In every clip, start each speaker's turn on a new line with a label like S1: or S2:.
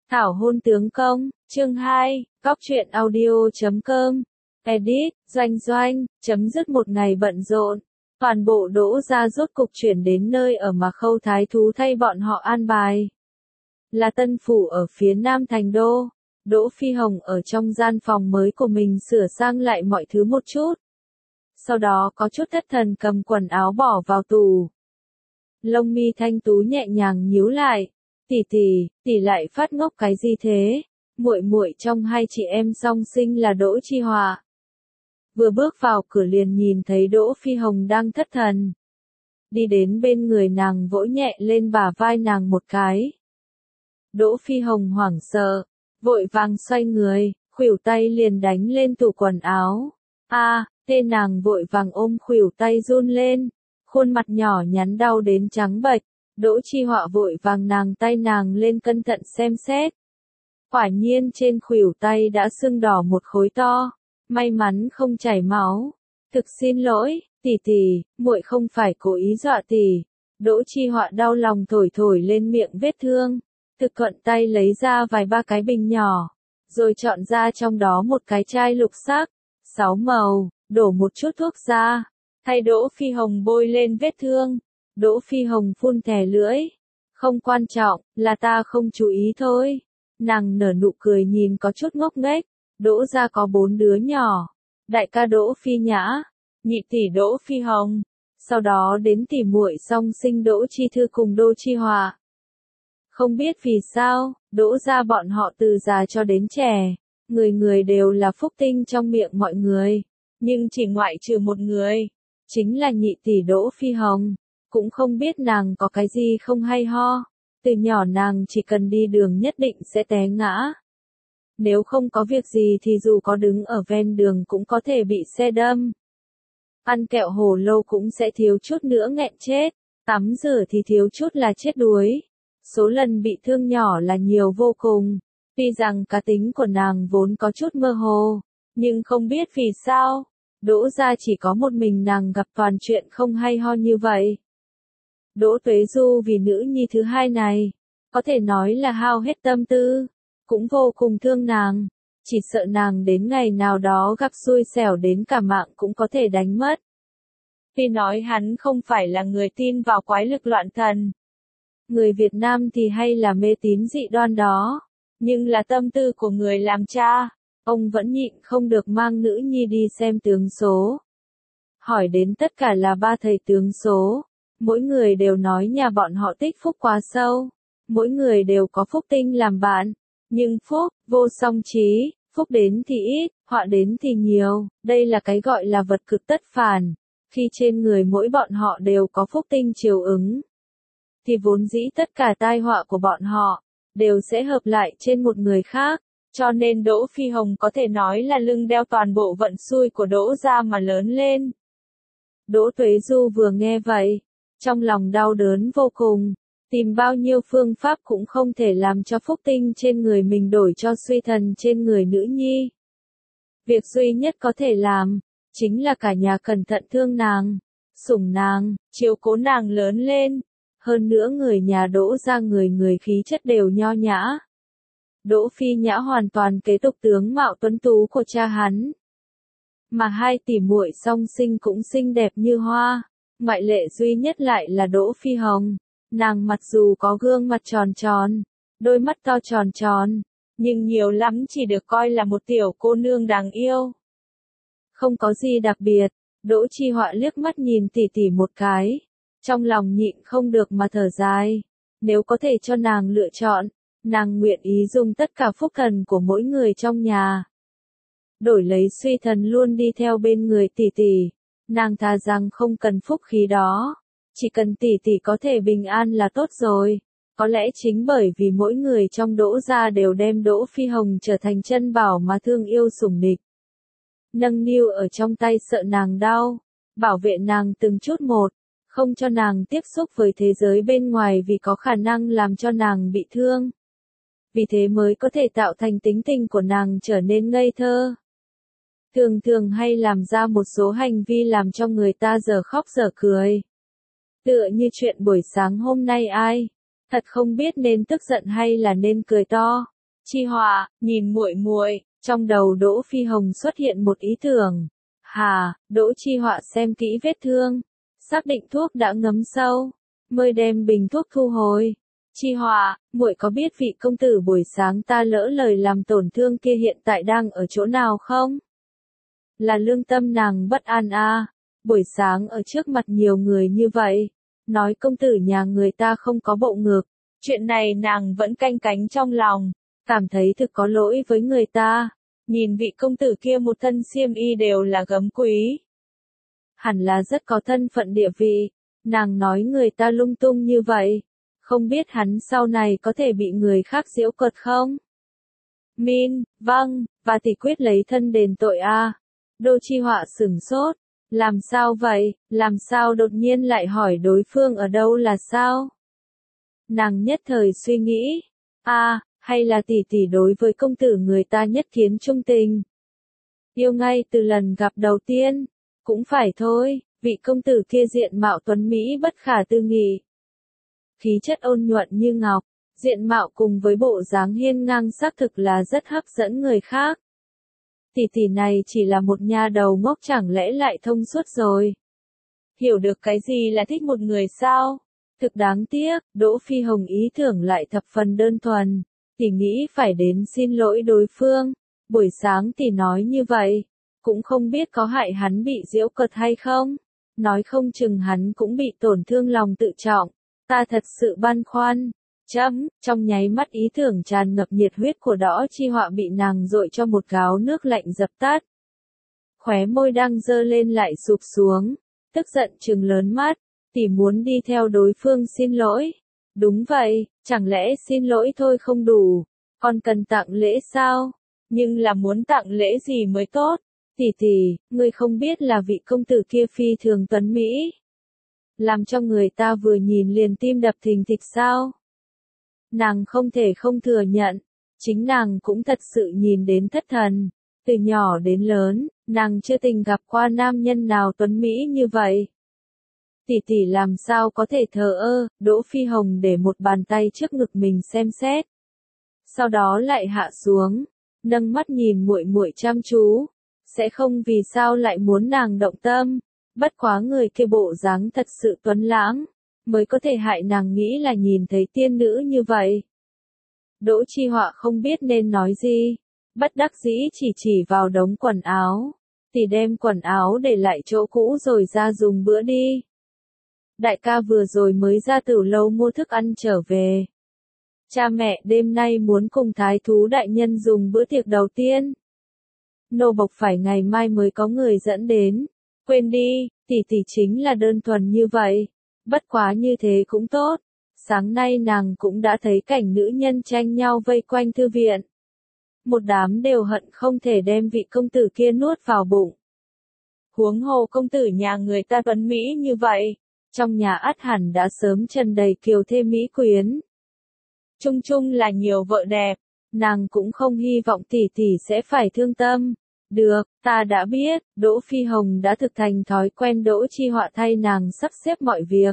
S1: Thảo hôn tướng công, chương 2, Góc truyện audio.com, edit, doanh, chấm dứt một ngày bận rộn. Toàn bộ Đỗ gia rốt cục chuyển đến nơi ở mà Khâu Thái Thú thay bọn họ an bài. Là tân phủ ở phía nam thành đô. Đỗ Phi Hồng ở trong gian phòng mới của mình sửa sang lại mọi thứ một chút. Sau đó có chút thất thần cầm quần áo bỏ vào tủ. Lông mi thanh tú nhẹ nhàng nhíu lại. Tỷ lại phát ngốc cái gì thế? Muội trong hai chị em song sinh là Đỗ Chi Họa. Vừa bước vào cửa liền nhìn thấy Đỗ Phi Hồng đang thất thần. Đi đến bên người nàng vỗ nhẹ lên bả vai nàng một cái. Đỗ Phi Hồng hoảng sợ, vội vàng xoay người, khuỷu tay liền đánh lên tủ quần áo. Tên nàng vội vàng ôm khuỷu tay run lên, khuôn mặt nhỏ nhắn đau đến trắng bệch. Đỗ Chi Họa vội vàng tay nàng lên cẩn thận xem xét. Quả nhiên trên khuỷu tay đã sưng đỏ một khối to, may mắn không chảy máu. Thực xin lỗi, tỷ, muội không phải cố ý dọa tỷ. Đỗ Chi Họa đau lòng thổi lên miệng vết thương, thực thuận tay lấy ra vài ba cái bình nhỏ, rồi chọn ra trong đó một cái chai lục sắc, 6 màu, đổ một chút thuốc ra, thay Đỗ Phi Hồng bôi lên vết thương. Đỗ Phi Hồng phun thè lưỡi. Không quan trọng, là ta không chú ý thôi. Nàng nở nụ cười nhìn có chút ngốc nghếch. Đỗ gia có 4 đứa nhỏ. Đại ca Đỗ Phi Nhã, nhị tỷ Đỗ Phi Hồng, sau đó đến tỷ muội song sinh Đỗ Chi Thư cùng Đỗ Chi Họa. Không biết vì sao, Đỗ gia bọn họ từ già cho đến trẻ, người đều là phúc tinh trong miệng mọi người, nhưng chỉ ngoại trừ một người, chính là nhị tỷ Đỗ Phi Hồng. Cũng không biết nàng có cái gì không hay ho. Từ nhỏ nàng chỉ cần đi đường nhất định sẽ té ngã. Nếu không có việc gì thì dù có đứng ở ven đường cũng có thể bị xe đâm. Ăn kẹo hồ lô cũng sẽ thiếu chút nữa nghẹn chết. Tắm rửa thì thiếu chút là chết đuối. Số lần bị thương nhỏ là nhiều vô cùng. Tuy rằng cá tính của nàng vốn có chút mơ hồ, nhưng không biết vì sao, Đỗ gia chỉ có một mình nàng gặp toàn chuyện không hay ho như vậy. Đỗ Tuế Du vì nữ nhi thứ hai này, có thể nói là hao hết tâm tư, cũng vô cùng thương nàng, chỉ sợ nàng đến ngày nào đó gặp xui xẻo đến cả mạng cũng có thể đánh mất. Tuy nói hắn không phải là người tin vào quái lực loạn thần, người Việt Nam thì hay là mê tín dị đoan đó, nhưng là tâm tư của người làm cha, ông vẫn nhịn không được mang nữ nhi đi xem tướng số. Hỏi đến tất cả là ba thầy tướng số. Mỗi người đều nói nhà bọn họ tích phúc quá sâu, mỗi người đều có phúc tinh làm bạn, nhưng phúc, vô song trí, phúc đến thì ít, họa đến thì nhiều, đây là cái gọi là vật cực tất phản, khi trên người mỗi bọn họ đều có phúc tinh chiều ứng, thì vốn dĩ tất cả tai họa của bọn họ, đều sẽ hợp lại trên một người khác, cho nên Đỗ Phi Hồng có thể nói là lưng đeo toàn bộ vận xui của Đỗ gia mà lớn lên. Đỗ Tuế Du vừa nghe vậy, trong lòng đau đớn vô cùng, tìm bao nhiêu phương pháp cũng không thể làm cho phúc tinh trên người mình đổi cho suy thần trên người nữ nhi. Việc duy nhất có thể làm, chính là cả nhà cẩn thận thương nàng, sủng nàng, chiếu cố nàng lớn lên. Hơn nữa người nhà Đỗ gia người khí chất đều nho nhã. Đỗ Phi Nhã hoàn toàn kế tục tướng mạo tuấn tú của cha hắn. Mà hai tỷ muội song sinh cũng xinh đẹp như hoa. Ngoại lệ duy nhất lại là Đỗ Phi Hồng, nàng mặc dù có gương mặt tròn, đôi mắt to tròn, nhưng nhiều lắm chỉ được coi là một tiểu cô nương đáng yêu. Không có gì đặc biệt, Đỗ Chi Họa liếc mắt nhìn tỷ một cái, trong lòng nhịn không được mà thở dài, nếu có thể cho nàng lựa chọn, nàng nguyện ý dùng tất cả phúc thần của mỗi người trong nhà. Đổi lấy suy thần luôn đi theo bên người tỷ. Nàng thà rằng không cần phúc khí đó, chỉ cần tỷ có thể bình an là tốt rồi. Có lẽ chính bởi vì mỗi người trong Đỗ gia đều đem Đỗ Phi Hồng trở thành chân bảo mà thương yêu sủng nịch. Nâng niu ở trong tay sợ nàng đau, bảo vệ nàng từng chút một, không cho nàng tiếp xúc với thế giới bên ngoài vì có khả năng làm cho nàng bị thương. Vì thế mới có thể tạo thành tính tình của nàng trở nên ngây thơ. Thường hay làm ra một số hành vi làm cho người ta giờ khóc giờ cười. Tựa như chuyện buổi sáng hôm nay thật không biết nên tức giận hay là nên cười to. Chi Họa, nhìn muội muội, trong đầu Đỗ Phi Hồng xuất hiện một ý tưởng. Hà, Đỗ Chi Họa xem kỹ vết thương, xác định thuốc đã ngấm sâu, mới đem bình thuốc thu hồi. Chi Họa, muội có biết vị công tử buổi sáng ta lỡ lời làm tổn thương kia hiện tại đang ở chỗ nào không? Là lương tâm nàng bất an à, buổi sáng ở trước mặt nhiều người như vậy, nói công tử nhà người ta không có bộ ngực, chuyện này nàng vẫn canh cánh trong lòng, cảm thấy thực có lỗi với người ta. Nhìn vị công tử kia một thân xiêm y đều là gấm quý. Hẳn là rất có thân phận địa vị, nàng nói người ta lung tung như vậy, không biết hắn sau này có thể bị người khác giễu cợt không? Min, vâng, và tỷ quyết lấy thân đền tội a. Đỗ Chi Họa sửng sốt, làm sao vậy, làm sao đột nhiên lại hỏi đối phương ở đâu là sao? Nàng nhất thời suy nghĩ, hay là tỷ tỷ đối với công tử người ta nhất kiến trung tình. Yêu ngay từ lần gặp đầu tiên, cũng phải thôi, vị công tử kia diện mạo tuấn Mỹ bất khả tư nghị. Khí chất ôn nhuận như ngọc, diện mạo cùng với bộ dáng hiên ngang xác thực là rất hấp dẫn người khác. Tỷ tỷ này chỉ là một nha đầu ngốc chẳng lẽ lại thông suốt rồi. Hiểu được cái gì là thích một người sao? Thực đáng tiếc, Đỗ Phi Hồng ý tưởng lại thập phần đơn thuần. Tỷ nghĩ phải đến xin lỗi đối phương. Buổi sáng tỷ nói như vậy, cũng không biết có hại hắn bị giễu cợt hay không. Nói không chừng hắn cũng bị tổn thương lòng tự trọng. Ta thật sự băn khoăn. Trong nháy mắt ý tưởng tràn ngập nhiệt huyết của Đỗ Chi Họa bị nàng dội cho một gáo nước lạnh dập tắt. Khóe môi đang dơ lên lại sụp xuống, tức giận trừng lớn mắt, tỷ muốn đi theo đối phương xin lỗi. Đúng vậy, chẳng lẽ xin lỗi thôi không đủ, còn cần tặng lễ sao? Nhưng là muốn tặng lễ gì mới tốt? Tỷ, ngươi không biết là vị công tử kia phi thường tuấn Mỹ. Làm cho người ta vừa nhìn liền tim đập thình thịch sao? Nàng không thể không thừa nhận, chính nàng cũng thật sự nhìn đến thất thần. Từ nhỏ đến lớn, nàng chưa từng gặp qua nam nhân nào tuấn Mỹ như vậy. Tỷ làm sao có thể thờ ơ, Đỗ Phi Hồng để một bàn tay trước ngực mình xem xét. Sau đó lại hạ xuống, nâng mắt nhìn muội muội chăm chú, sẽ không vì sao lại muốn nàng động tâm, bất quá người kia bộ dáng thật sự tuấn lãng, mới có thể hại nàng nghĩ là nhìn thấy tiên nữ như vậy. Đỗ Chi Họa không biết nên nói gì, bất đắc dĩ chỉ vào đống quần áo, tỷ đem quần áo để lại chỗ cũ rồi ra dùng bữa đi. Đại ca vừa rồi mới ra Tử Lâu mua thức ăn trở về. Cha mẹ đêm nay muốn cùng thái thú đại nhân dùng bữa tiệc đầu tiên. Nô bộc phải ngày mai mới có người dẫn đến. Quên đi, tỷ chính là đơn thuần như vậy. Bất quá như thế cũng tốt. Sáng nay nàng cũng đã thấy cảnh nữ nhân tranh nhau vây quanh thư viện. Một đám đều hận không thể đem vị công tử kia nuốt vào bụng. Huống hồ công tử nhà người ta tuấn Mỹ như vậy. Trong nhà ắt hẳn đã sớm trần đầy kiều thê mỹ quyến. Chung là nhiều vợ đẹp, nàng cũng không hy vọng tỷ sẽ phải thương tâm. Được, ta đã biết, Đỗ Phi Hồng đã thực thành thói quen Đỗ Chi Họa thay nàng sắp xếp mọi việc.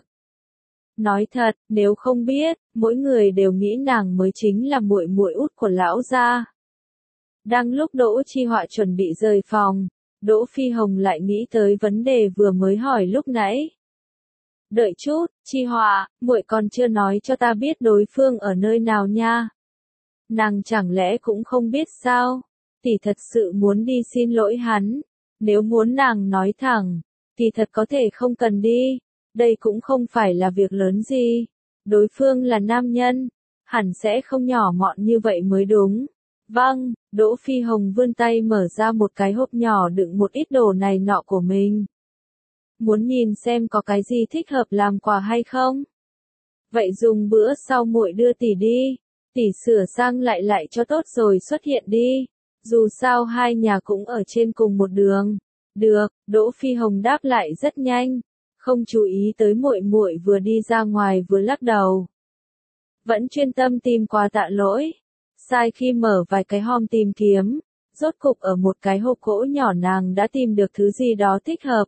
S1: Nói thật, nếu không biết, mỗi người đều nghĩ nàng mới chính là muội muội út của lão gia. Đang lúc Đỗ Chi Họa chuẩn bị rời phòng, Đỗ Phi Hồng lại nghĩ tới vấn đề vừa mới hỏi lúc nãy. Đợi chút, Chi Họa, muội còn chưa nói cho ta biết đối phương ở nơi nào nha. Nàng chẳng lẽ cũng không biết sao? Tỷ thật sự muốn đi xin lỗi hắn. Nếu muốn nàng nói thẳng, thì thật có thể không cần đi. Đây cũng không phải là việc lớn gì. Đối phương là nam nhân, hẳn sẽ không nhỏ mọn như vậy mới đúng. Vâng, Đỗ Phi Hồng vươn tay mở ra một cái hộp nhỏ đựng một ít đồ này nọ của mình. Muốn nhìn xem có cái gì thích hợp làm quà hay không? Vậy dùng bữa sau muội đưa tỷ đi. Tỷ sửa sang lại cho tốt rồi xuất hiện đi. Dù sao hai nhà cũng ở trên cùng một đường. Được, Đỗ Phi Hồng đáp lại rất nhanh, không chú ý tới muội muội vừa đi ra ngoài vừa lắc đầu. Vẫn chuyên tâm tìm quà tạ lỗi. Sai khi mở vài cái hòm tìm kiếm, rốt cục ở một cái hộp gỗ nhỏ nàng đã tìm được thứ gì đó thích hợp.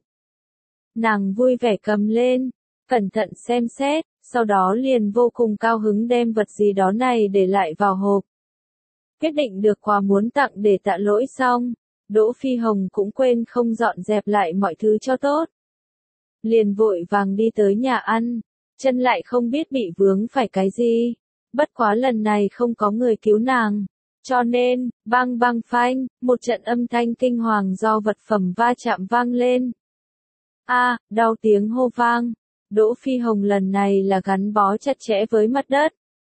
S1: Nàng vui vẻ cầm lên, cẩn thận xem xét, sau đó liền vô cùng cao hứng đem vật gì đó này để lại vào hộp. Quyết định được quà muốn tặng để tạ lỗi xong, Đỗ Phi Hồng cũng quên không dọn dẹp lại mọi thứ cho tốt. Liền vội vàng đi tới nhà ăn, chân lại không biết bị vướng phải cái gì. Bất quá lần này không có người cứu nàng. Cho nên, bang bang phanh, một trận âm thanh kinh hoàng do vật phẩm va chạm vang lên. Đau tiếng hô vang. Đỗ Phi Hồng lần này là gắn bó chặt chẽ với mặt đất.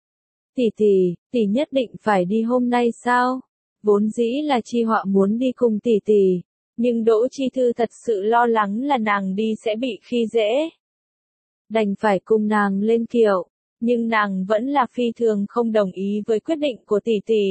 S1: Tỷ nhất định phải đi hôm nay sao? Vốn dĩ là Chi Họa muốn đi cùng tỷ, nhưng Đỗ Chi Thư thật sự lo lắng là nàng đi sẽ bị khi dễ. Đành phải cùng nàng lên kiệu, nhưng nàng vẫn là phi thường không đồng ý với quyết định của tỷ.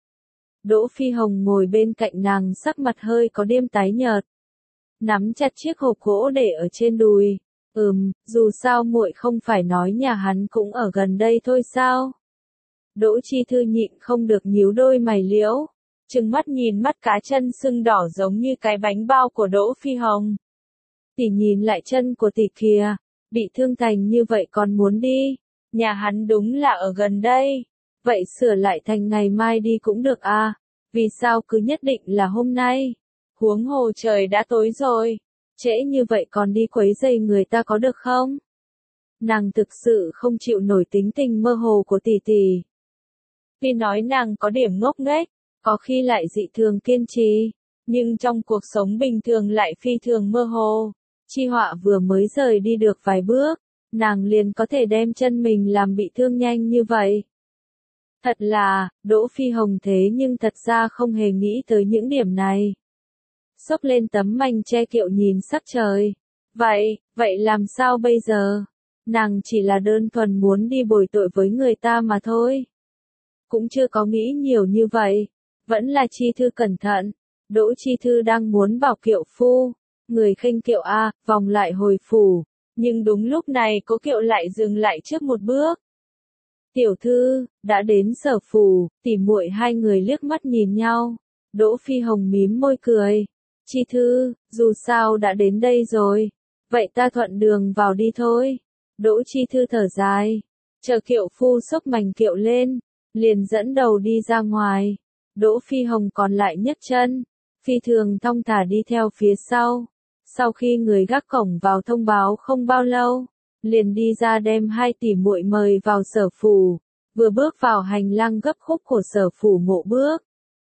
S1: Đỗ Phi Hồng ngồi bên cạnh nàng sắc mặt hơi có đêm tái nhợt. Nắm chặt chiếc hộp gỗ để ở trên đùi. Dù sao muội không phải nói nhà hắn cũng ở gần đây thôi sao? Đỗ Chi Thư nhịn không được nhíu đôi mày liễu, trừng mắt nhìn mắt cá chân sưng đỏ giống như cái bánh bao của Đỗ Phi Hồng. Tỷ nhìn lại chân của tỷ kìa, bị thương thành như vậy còn muốn đi, nhà hắn đúng là ở gần đây, vậy sửa lại thành ngày mai đi cũng được à, vì sao cứ nhất định là hôm nay? Huống hồ trời đã tối rồi, trễ như vậy còn đi quấy rầy người ta có được không? Nàng thực sự không chịu nổi tính tình mơ hồ của tỷ. Tuy nói nàng có điểm ngốc nghếch, có khi lại dị thường kiên trì, nhưng trong cuộc sống bình thường lại phi thường mơ hồ. Chi Họa vừa mới rời đi được vài bước, nàng liền có thể đem chân mình làm bị thương nhanh như vậy. Thật là, Đỗ Phi Hồng thế nhưng thật ra không hề nghĩ tới những điểm này. Xốc lên tấm manh che kiệu nhìn sắc trời. Vậy làm sao bây giờ? Nàng chỉ là đơn thuần muốn đi bồi tội với người ta mà thôi. Cũng chưa có nghĩ nhiều như vậy. Vẫn là Chi Thư cẩn thận. Đỗ Chi Thư đang muốn vào kiệu phu. Người khênh kiệu vòng lại hồi phủ. Nhưng đúng lúc này cố kiệu lại dừng lại trước một bước. Tiểu thư, đã đến Sở phủ, tỉ muội hai người liếc mắt nhìn nhau. Đỗ Phi Hồng mím môi cười. Chi Thư, dù sao đã đến đây rồi. Vậy ta thuận đường vào đi thôi. Đỗ Chi Thư thở dài. Chờ kiệu phu xốc mành kiệu lên. Liền dẫn đầu đi ra ngoài. Đỗ Phi Hồng còn lại nhấc chân. Phi thường thong thả đi theo phía sau. Sau khi người gác cổng vào thông báo không bao lâu. Liền đi ra đem hai tỷ muội mời vào Sở phủ. Vừa bước vào hành lang gấp khúc của Sở phủ Mộ Bước.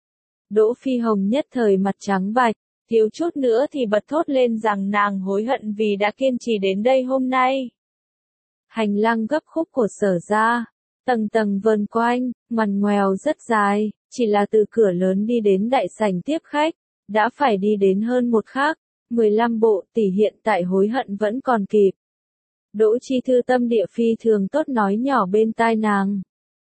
S1: Đỗ Phi Hồng nhất thời mặt trắng bạch. Thiếu chút nữa thì bật thốt lên rằng nàng hối hận vì đã kiên trì đến đây hôm nay. Hành lang gấp khúc của Sở gia, tầng tầng vần quanh, ngoằn ngoèo rất dài, chỉ là từ cửa lớn đi đến đại sảnh tiếp khách, đã phải đi đến hơn một khắc, 15 bộ, tỷ hiện tại hối hận vẫn còn kịp. Đỗ Chi Thư tâm địa phi thường tốt nói nhỏ bên tai nàng.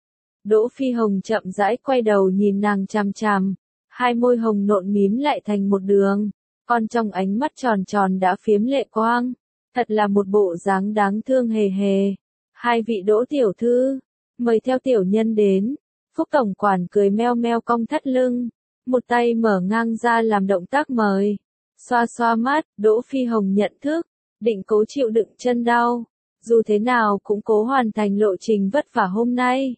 S1: Đỗ Phi Hồng chậm rãi quay đầu nhìn nàng chằm chằm. Hai môi hồng nộn mím lại thành một đường, còn trong ánh mắt tròn tròn đã phiếm lệ quang, thật là một bộ dáng đáng thương hề hề. Hai vị Đỗ tiểu thư, mời theo tiểu nhân đến. Phúc tổng quản cười meo meo cong thắt lưng, một tay mở ngang ra làm động tác mời. Xoa xoa mắt, Đỗ Phi Hồng nhận thức, định cố chịu đựng chân đau, dù thế nào cũng cố hoàn thành lộ trình vất vả hôm nay.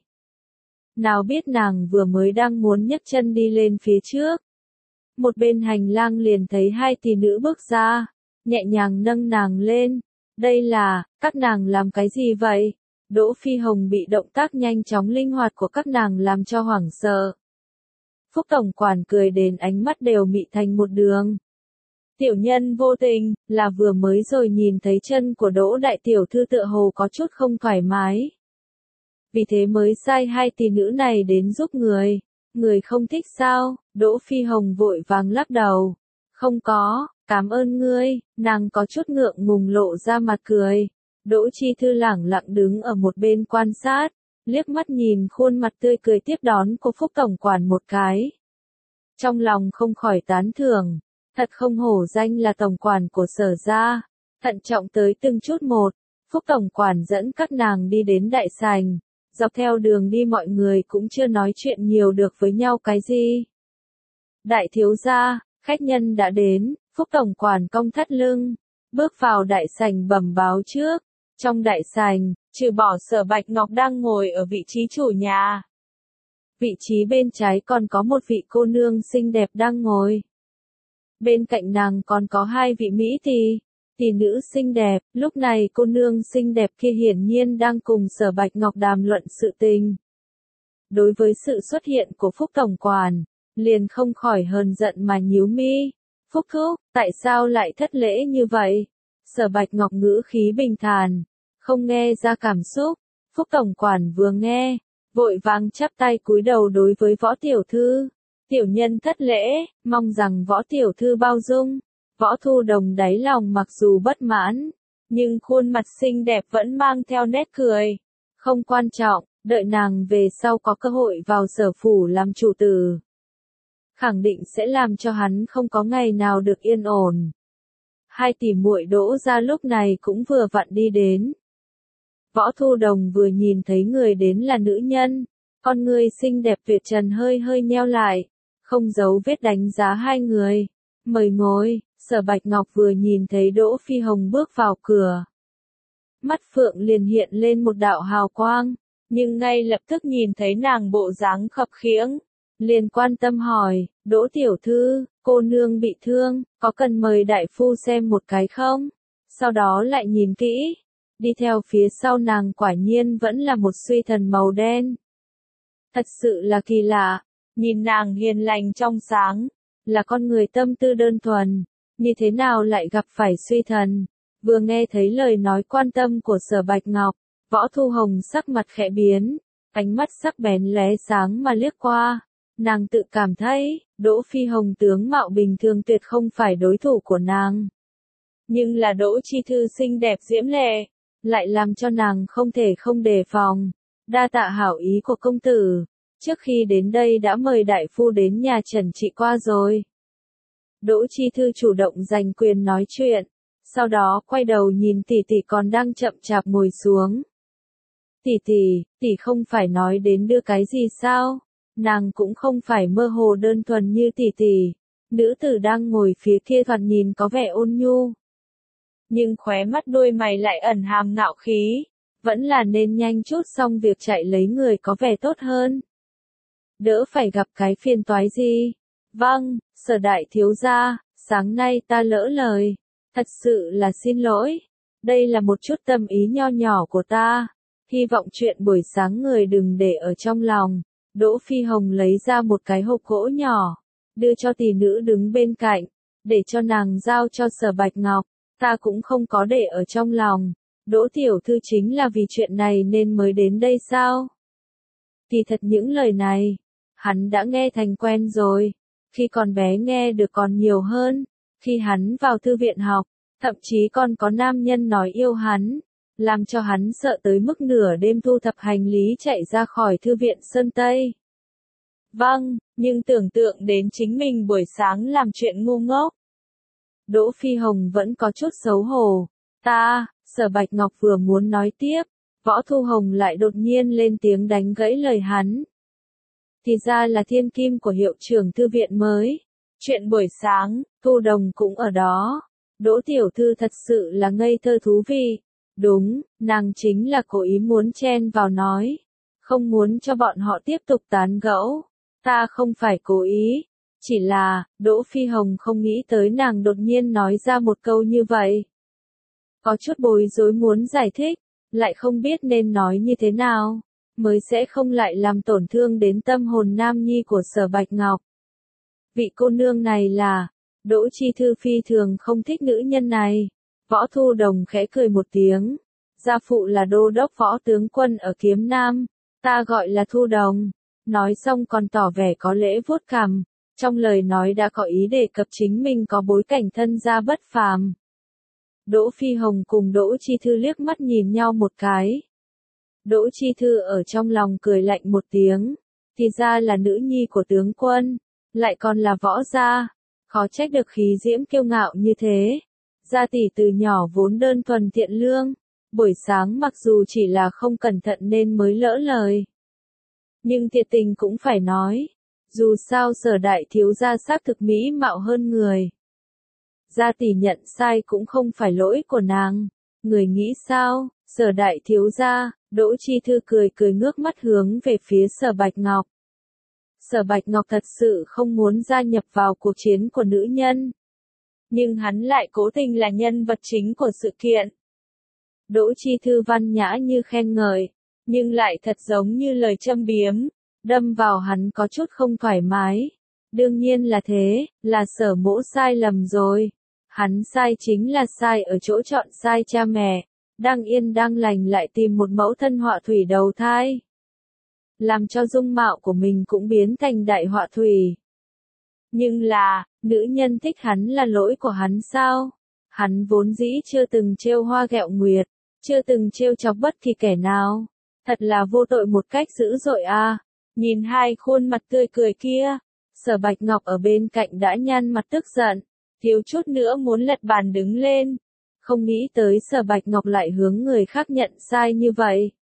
S1: Nào biết nàng vừa mới đang muốn nhấc chân đi lên phía trước. Một bên hành lang liền thấy hai tỷ nữ bước ra, nhẹ nhàng nâng nàng lên. Đây là, các nàng làm cái gì vậy? Đỗ Phi Hồng bị động tác nhanh chóng linh hoạt của các nàng làm cho hoảng sợ. Phúc tổng quản cười đến ánh mắt đều mị thành một đường. Tiểu nhân vô tình, là vừa mới rồi nhìn thấy chân của Đỗ đại tiểu thư tựa hồ có chút không thoải mái. Vì thế mới sai hai tỷ nữ này đến giúp người. Người không thích sao? Đỗ Phi Hồng vội vàng lắc đầu. Không có, cảm ơn ngươi. Nàng có chút ngượng ngùng lộ ra mặt cười. Đỗ Chi Thư lẳng lặng đứng ở một bên quan sát, liếc mắt nhìn khuôn mặt tươi cười tiếp đón của Phúc tổng quản một cái. Trong lòng không khỏi tán thưởng, thật không hổ danh là tổng quản của Sở gia. Thận trọng tới từng chút một, Phúc tổng quản dẫn các nàng đi đến đại sảnh. Dọc theo đường đi mọi người cũng chưa nói chuyện nhiều được với nhau cái gì. Đại thiếu gia, khách nhân đã đến, Phúc tổng quản cong thắt lưng, bước vào đại sảnh bẩm báo trước. Trong đại sảnh, trừ bỏ Sở Bạch Ngọc đang ngồi ở vị trí chủ nhà. Vị trí bên trái còn có một vị cô nương xinh đẹp đang ngồi. Bên cạnh nàng còn có hai vị mỹ tỷ nữ xinh đẹp. Lúc này cô nương xinh đẹp kia hiển nhiên đang cùng Sở Bạch Ngọc đàm luận sự tình. Đối với sự xuất hiện của Phúc tổng quản, liền không khỏi hờn giận mà nhíu mi. Phúc thúc, tại sao lại thất lễ như vậy? Sở Bạch Ngọc ngữ khí bình thản, không nghe ra cảm xúc. Phúc tổng quản vừa nghe, vội vàng chắp tay cúi đầu đối với Võ tiểu thư. Tiểu nhân thất lễ, mong rằng Võ tiểu thư bao dung. Võ Thu Đồng đáy lòng mặc dù bất mãn, nhưng khuôn mặt xinh đẹp vẫn mang theo nét cười. Không quan trọng, đợi nàng về sau có cơ hội vào Sở phủ làm chủ tử, khẳng định sẽ làm cho hắn không có ngày nào được yên ổn. Hai tỷ muội Đỗ gia lúc này cũng vừa vặn đi đến. Võ Thu Đồng vừa nhìn thấy người đến là nữ nhân, con người xinh đẹp tuyệt trần hơi hơi nheo lại, không giấu vết đánh giá hai người. Mời ngồi. Sở Bạch Ngọc vừa nhìn thấy Đỗ Phi Hồng bước vào cửa, mắt phượng liền hiện lên một đạo hào quang, nhưng ngay lập tức nhìn thấy nàng bộ dáng khập khiễng, liền quan tâm hỏi, Đỗ tiểu thư, cô nương bị thương, có cần mời đại phu xem một cái không? Sau đó lại nhìn kỹ, đi theo phía sau nàng quả nhiên vẫn là một suy thần màu đen. Thật sự là kỳ lạ, nhìn nàng hiền lành trong sáng, là con người tâm tư đơn thuần, như thế nào lại gặp phải suy thần? Vừa nghe thấy lời nói quan tâm của Sở Bạch Ngọc, Võ Thu Hồng sắc mặt khẽ biến, ánh mắt sắc bén lóe sáng mà liếc qua. Nàng tự cảm thấy, Đỗ Phi Hồng tướng mạo bình thường tuyệt không phải đối thủ của nàng. Nhưng là Đỗ Chi Thư xinh đẹp diễm lệ, lại làm cho nàng không thể không đề phòng. Đa tạ hảo ý của công tử, trước khi đến đây đã mời đại phu đến nhà trần trị qua rồi. Đỗ Chi Thư chủ động giành quyền nói chuyện, sau đó quay đầu nhìn tỷ tỷ còn đang chậm chạp ngồi xuống. Tỷ không phải nói đến đưa cái gì sao? Nàng cũng không phải mơ hồ đơn thuần như tỷ. Nữ tử đang ngồi phía kia thoạt nhìn có vẻ ôn nhu, nhưng khóe mắt đôi mày lại ẩn hàm ngạo khí, vẫn là nên nhanh chút xong việc chạy lấy người có vẻ tốt hơn. Đỡ phải gặp cái phiền toái gì. Vâng, Sở đại thiếu gia, sáng nay ta lỡ lời, thật sự là xin lỗi. Đây là một chút tâm ý nho nhỏ của ta, hy vọng chuyện buổi sáng người đừng để ở trong lòng. Đỗ Phi Hồng lấy ra một cái hộp gỗ nhỏ, đưa cho tỷ nữ đứng bên cạnh, để cho nàng giao cho Sở Bạch Ngọc. Ta cũng không có để ở trong lòng. Đỗ tiểu thư chính là vì chuyện này nên mới đến đây sao? Kỳ thật những lời này, hắn đã nghe thành quen rồi. Khi còn bé nghe được còn nhiều hơn. Khi hắn vào thư viện học, thậm chí còn có nam nhân nói yêu hắn, làm cho hắn sợ tới mức nửa đêm thu thập hành lý chạy ra khỏi thư viện Sơn Tây. Vâng, nhưng tưởng tượng đến chính mình buổi sáng làm chuyện ngu ngốc. Đỗ Phi Hồng vẫn có chút xấu hổ. Sở Bạch Ngọc vừa muốn nói tiếp, Võ Thu Hồng lại đột nhiên lên tiếng đánh gãy lời hắn. Thì ra là thiên kim của hiệu trưởng thư viện mới. Chuyện buổi sáng, Thu Đồng cũng ở đó. Đỗ tiểu thư thật sự là ngây thơ thú vị. Đúng, nàng chính là cố ý muốn chen vào nói. Không muốn cho bọn họ tiếp tục tán gẫu. Ta không phải cố ý. Chỉ là, Đỗ Phi Hồng không nghĩ tới nàng đột nhiên nói ra một câu như vậy. Có chút bối rối muốn giải thích, lại không biết nên nói như thế nào, mới sẽ không lại làm tổn thương đến tâm hồn nam nhi của Sở Bạch Ngọc. Vị cô nương này là, Đỗ Chi Thư phi thường không thích nữ nhân này. Võ Thu Đồng khẽ cười một tiếng. Gia phụ là đô đốc võ tướng quân ở Kiếm Nam, ta gọi là Thu Đồng. Nói xong còn tỏ vẻ có lễ vuốt cằm. Trong lời nói đã có ý đề cập chính mình có bối cảnh thân gia bất phàm. Đỗ Phi Hồng cùng Đỗ Chi Thư liếc mắt nhìn nhau một cái. Đỗ Chi Thư ở trong lòng cười lạnh một tiếng. Thì ra là nữ nhi của tướng quân, lại còn là võ gia. Khó trách được khí diễm kiêu ngạo như thế. Gia tỷ từ nhỏ vốn đơn thuần thiện lương. Buổi sáng mặc dù chỉ là không cẩn thận nên mới lỡ lời, nhưng thiệt tình cũng phải nói. Dù sao Sở đại thiếu gia xác thực mỹ mạo hơn người. Gia tỷ nhận sai cũng không phải lỗi của nàng. Người nghĩ sao? Sở đại thiếu gia. Đỗ Chi Thư cười ngước mắt hướng về phía Sở Bạch Ngọc. Sở Bạch Ngọc thật sự không muốn gia nhập vào cuộc chiến của nữ nhân. Nhưng hắn lại cố tình là nhân vật chính của sự kiện. Đỗ Chi Thư văn nhã như khen ngợi, nhưng lại thật giống như lời châm biếm, đâm vào hắn có chút không thoải mái. Đương nhiên là thế, là Sở Mỗ sai lầm rồi. Hắn sai chính là sai ở chỗ chọn sai cha mẹ, đang yên đang lành lại tìm một mẫu thân họa thủy đầu thai. Làm cho dung mạo của mình cũng biến thành đại họa thủy. Nhưng là, nữ nhân thích hắn là lỗi của hắn sao? Hắn vốn dĩ chưa từng trêu hoa ghẹo nguyệt, chưa từng trêu chọc bất kỳ kẻ nào. Thật là vô tội một cách dữ dội à. Nhìn hai khuôn mặt tươi cười kia, Sở Bạch Ngọc ở bên cạnh đã nhăn mặt tức giận, thiếu chút nữa muốn lật bàn đứng lên. Không nghĩ tới Sở Bạch Ngọc lại hướng người khác nhận sai như vậy.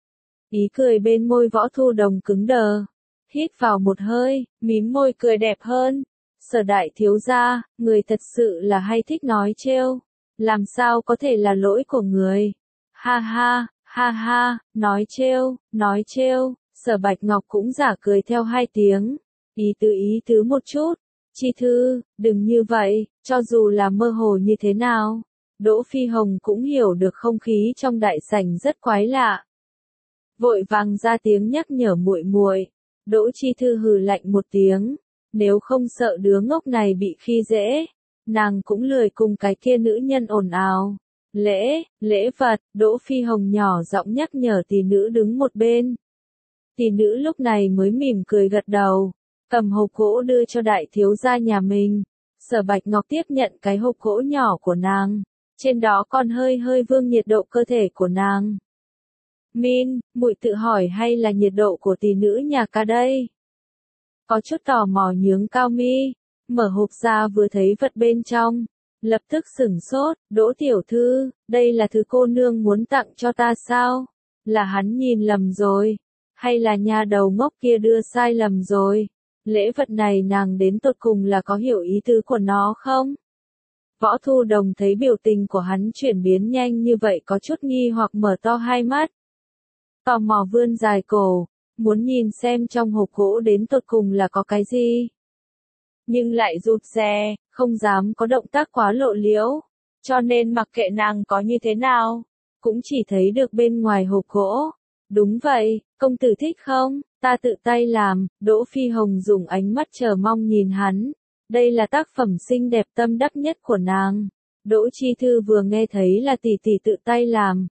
S1: Ý cười bên môi Võ Thu Đồng cứng đờ. Hít vào một hơi, mím môi cười đẹp hơn. Sở đại thiếu gia, người thật sự là hay thích nói trêu. Làm sao có thể là lỗi của người? Ha ha, nói trêu. Sở Bạch Ngọc cũng giả cười theo hai tiếng. Ý tứ một chút. Chi Thư, đừng như vậy, cho dù là mơ hồ như thế nào. Đỗ Phi Hồng cũng hiểu được không khí trong đại sảnh rất quái lạ. Vội vàng ra tiếng nhắc nhở muội muội. Đỗ Chi Thư hừ lạnh một tiếng, nếu không sợ đứa ngốc này bị khi dễ, nàng cũng lười cùng cái kia nữ nhân ồn ào. Lễ vật, Đỗ Phi Hồng nhỏ giọng nhắc nhở tỷ nữ đứng một bên. Tỷ nữ lúc này mới mỉm cười gật đầu, cầm hộp gỗ đưa cho đại thiếu gia nhà mình. Sở Bạch Ngọc tiếp nhận cái hộp gỗ nhỏ của nàng, trên đó còn hơi vương nhiệt độ cơ thể của nàng. Min, muội tự hỏi hay là nhiệt độ của tỷ nữ nhà ca đây? Có chút tò mò nhướng cao mi, mở hộp ra vừa thấy vật bên trong, lập tức sửng sốt. Đỗ tiểu thư, đây là thứ cô nương muốn tặng cho ta sao? Là hắn nhìn lầm rồi, hay là nhà đầu ngốc kia đưa sai lầm rồi? Lễ vật này nàng đến tột cùng là có hiểu ý tứ của nó không? Võ Thu Đồng thấy biểu tình của hắn chuyển biến nhanh như vậy có chút nghi hoặc mở to hai mắt. Tò mò vươn dài cổ, muốn nhìn xem trong hộp gỗ đến tột cùng là có cái gì. Nhưng lại rụt rè, không dám có động tác quá lộ liễu, cho nên mặc kệ nàng có như thế nào, cũng chỉ thấy được bên ngoài hộp gỗ. Đúng vậy, công tử thích không? Ta tự tay làm. Đỗ Phi Hồng dùng ánh mắt chờ mong nhìn hắn. Đây là tác phẩm xinh đẹp tâm đắc nhất của nàng. Đỗ Chi Thư vừa nghe thấy là tỷ tỷ tự tay làm,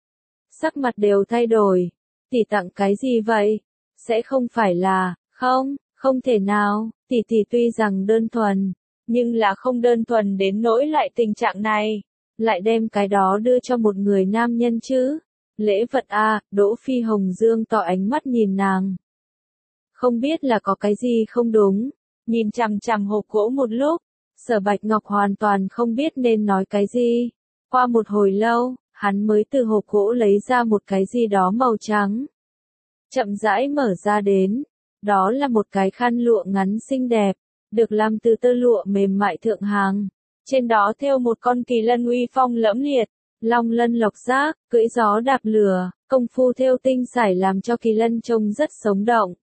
S1: sắc mặt đều thay đổi. Tỷ tặng cái gì vậy? Sẽ không phải là, không thể nào, tỷ tuy rằng đơn thuần, nhưng là không đơn thuần đến nỗi lại tình trạng này, lại đem cái đó đưa cho một người nam nhân chứ. Lễ vật à? Đỗ Phi Hồng dương tỏ ánh mắt nhìn nàng. Không biết là có cái gì không đúng, nhìn chằm chằm hộp gỗ một lúc, Sở Bạch Ngọc hoàn toàn không biết nên nói cái gì. Qua một hồi lâu, hắn mới từ hộp gỗ lấy ra một cái gì đó màu trắng. Chậm rãi mở ra đến, đó là một cái khăn lụa ngắn xinh đẹp, được làm từ tơ lụa mềm mại thượng hàng. Trên đó thêu một con kỳ lân uy phong lẫm liệt, long lân lộc giác, cưỡi gió đạp lửa, công phu thêu tinh xảo làm cho kỳ lân trông rất sống động.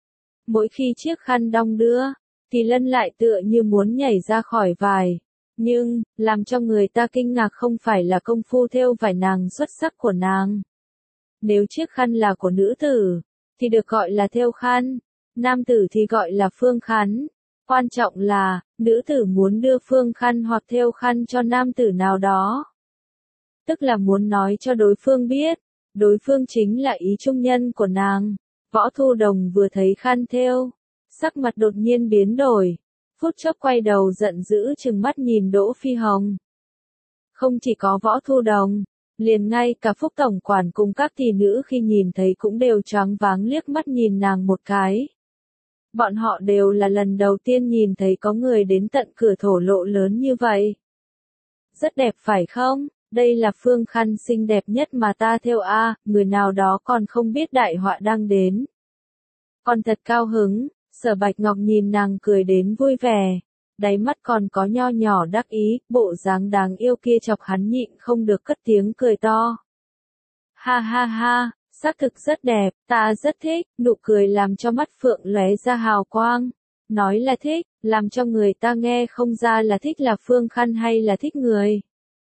S1: Mỗi khi chiếc khăn đong đưa, kỳ lân lại tựa như muốn nhảy ra khỏi vải. Nhưng, làm cho người ta kinh ngạc không phải là công phu thêu vải nàng xuất sắc của nàng. Nếu chiếc khăn là của nữ tử, thì được gọi là thêu khăn, nam tử thì gọi là phương khăn. Quan trọng là, nữ tử muốn đưa phương khăn hoặc thêu khăn cho nam tử nào đó. Tức là muốn nói cho đối phương biết, đối phương chính là ý trung nhân của nàng. Võ Thu Đồng vừa thấy khăn thêu, sắc mặt đột nhiên biến đổi. Phút chốc quay đầu giận dữ trừng mắt nhìn Đỗ Phi Hồng. Không chỉ có Võ Thu Đồng, liền ngay cả Phúc tổng quản cùng các tỷ nữ khi nhìn thấy cũng đều choáng váng liếc mắt nhìn nàng một cái. Bọn họ đều là lần đầu tiên nhìn thấy có người đến tận cửa thổ lộ lớn như vậy. Rất đẹp phải không? Đây là phương khăn xinh đẹp nhất mà ta thêu a, người nào đó còn không biết đại họa đang đến. Còn thật cao hứng. Sở Bạch Ngọc nhìn nàng cười đến vui vẻ, đáy mắt còn có nho nhỏ đắc ý, bộ dáng đáng yêu kia chọc hắn nhịn không được cất tiếng cười to. Ha, Xác thực rất đẹp, ta rất thích, nụ cười làm cho mắt Phượng lóe ra hào quang. Nói là thích, làm cho người ta nghe không ra là thích là Phương Khăn hay là thích người.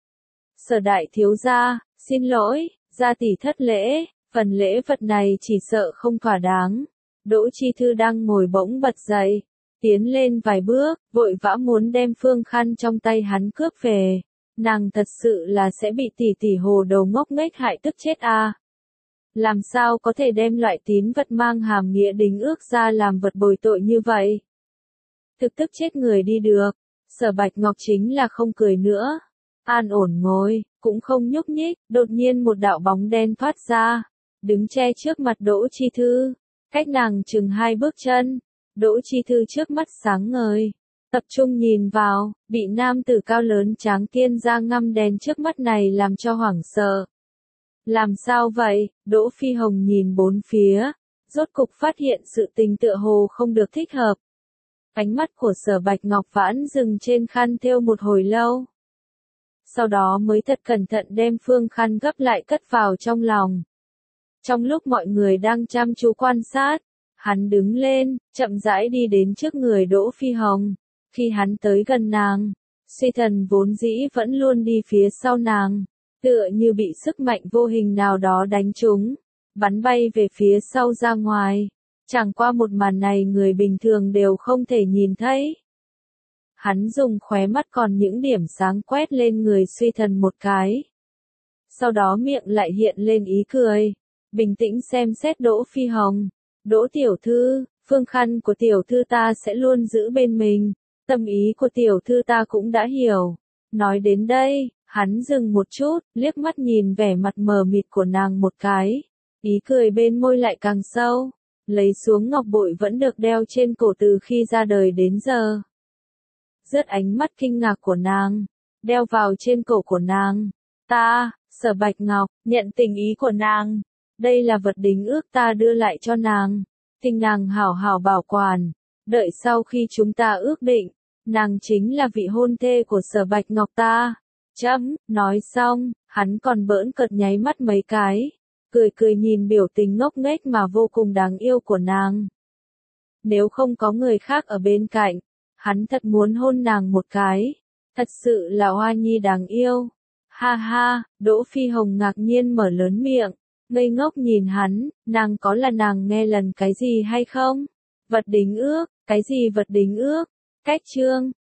S1: Sở đại thiếu gia, xin lỗi, gia tỷ thất lễ, phần lễ vật này chỉ sợ không thỏa đáng. Đỗ Chi Thư đang ngồi bỗng bật dậy, tiến lên vài bước, vội vã muốn đem Phương Khăn trong tay hắn cướp về. Nàng thật sự là sẽ bị tỷ tỷ hồ đầu ngốc nghếch hại tức chết à. Làm sao có thể đem loại tín vật mang hàm nghĩa đính ước ra làm vật bồi tội như vậy? Thực tức chết người đi được. Sở Bạch Ngọc chính là không cười nữa. An ổn ngồi, cũng không nhúc nhích, đột nhiên một đạo bóng đen thoát ra, đứng che trước mặt Đỗ Chi Thư, cách nàng chừng 2 bước chân. Đỗ Chi Thư trước mắt sáng ngời, tập trung nhìn vào, bị nam tử cao lớn tráng kiên ra ngăm đen trước mắt này làm cho hoảng sợ. Làm sao vậy? Đỗ Phi Hồng nhìn bốn phía, rốt cục phát hiện sự tình tựa hồ không được thích hợp. Ánh mắt của Sở Bạch Ngọc Vãn dừng trên khăn thêu một hồi lâu. Sau đó mới thật cẩn thận đem phương khăn gấp lại cất vào trong lòng. Trong lúc mọi người đang chăm chú quan sát, hắn đứng lên, chậm rãi đi đến trước người Đỗ Phi Hồng. Khi hắn tới gần nàng, suy thần vốn dĩ vẫn luôn đi phía sau nàng, tựa như bị sức mạnh vô hình nào đó đánh trúng, bắn bay về phía sau ra ngoài. Chẳng qua một màn này người bình thường đều không thể nhìn thấy. Hắn dùng khóe mắt còn những điểm sáng quét lên người suy thần một cái. Sau đó miệng lại hiện lên ý cười, bình tĩnh xem xét Đỗ Phi Hồng. Đỗ tiểu thư, phương khăn của tiểu thư ta sẽ luôn giữ bên mình, tâm ý của tiểu thư ta cũng đã hiểu. Nói đến đây, hắn dừng một chút, liếc mắt nhìn vẻ mặt mờ mịt của nàng một cái, ý cười bên môi lại càng sâu, lấy xuống ngọc bội vẫn được đeo trên cổ từ khi ra đời đến giờ. Rớt ánh mắt kinh ngạc của nàng, đeo vào trên cổ của nàng. Ta, Sở Bạch Ngọc, nhận tình ý của nàng. Đây là vật đính ước ta đưa lại cho nàng. Thỉnh nàng hảo hảo bảo quản. Đợi sau khi chúng ta ước định, nàng chính là vị hôn thê của Sở Bạch Ngọc ta. Chấm, nói xong, hắn còn bỡn cợt nháy mắt mấy cái. Cười cười nhìn biểu tình ngốc nghếch mà vô cùng đáng yêu của nàng. Nếu không có người khác ở bên cạnh, hắn thật muốn hôn nàng một cái. Thật sự là hoa nhi đáng yêu. Ha ha, Đỗ Phi Hồng ngạc nhiên mở lớn miệng, ngây ngốc nhìn hắn, nàng có là nàng nghe lần cái gì hay không? Vật đính ước, cái gì vật đính ước? Cách chương